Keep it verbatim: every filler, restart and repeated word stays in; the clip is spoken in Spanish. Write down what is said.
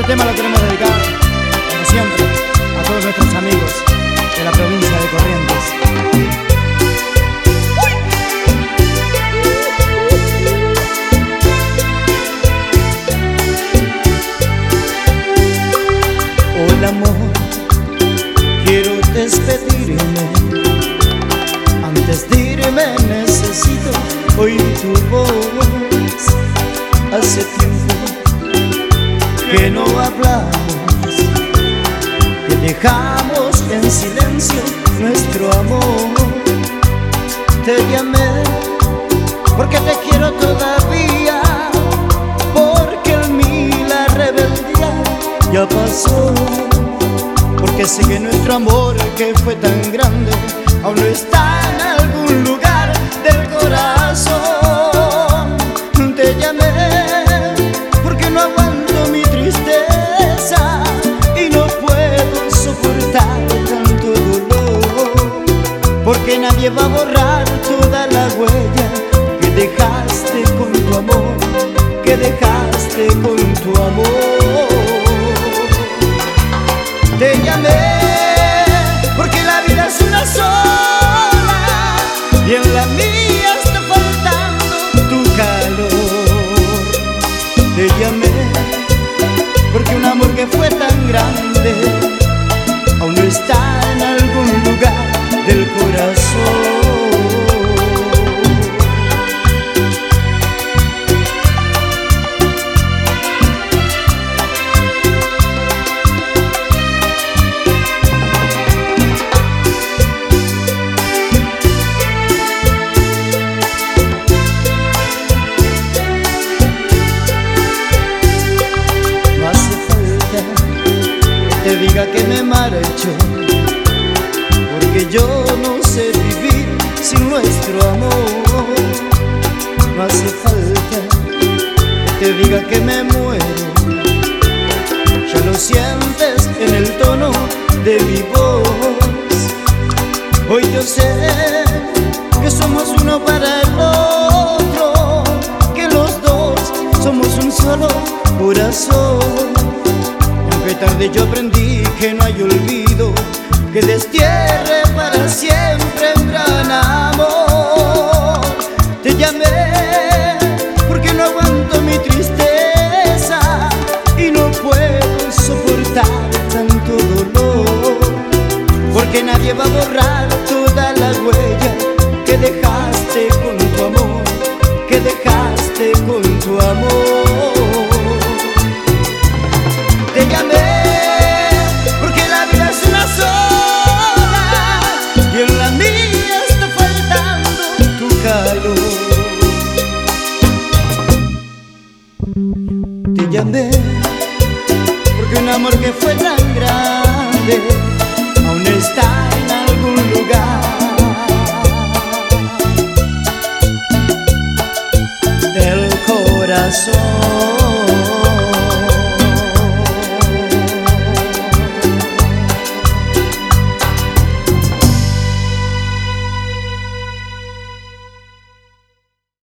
Este tema lo queremos dedicar, como siempre, a todos nuestros amigos de la provincia de Corrientes. Hola amor, quiero despedirme. Antes de irme necesito oír tu voz. Hace tiempo que no hablamos, que dejamos en silencio nuestro amor. Te llamé porque te quiero todavía, porque en mí la rebeldía ya pasó, porque sé que nuestro amor que fue tan grande aún no está en algún lugar del corazón. Te llamé porque no aguanto mi tristeza y no puedo soportar tanto dolor, porque nadie va a borrar toda la huella que dejaste con tu amor, que dejaste con tu amor. Te llamé porque la vida es una sola y en la mía está faltando tu calor. Te llamé porque un amor que fue tan grande aún no está en algún lugar del corazón. Te diga que me marcho, porque yo no sé vivir sin nuestro amor. No hace falta que te diga que me muero, ya lo sientes en el tono de mi voz. Hoy yo sé que somos uno para el otro, que los dos somos un solo corazón. Que tarde yo aprendí que no hay olvido que destierre para siempre un gran amor. Te llamé porque no aguanto mi tristeza y no puedo soportar tanto dolor, porque nadie va a borrar toda la huella que dejaste con tu amor, que dejaste con tu amor. Te llamé porque la vida es una sola y en la mía está faltando tu calor. Te llamé porque un amor que fue tan grande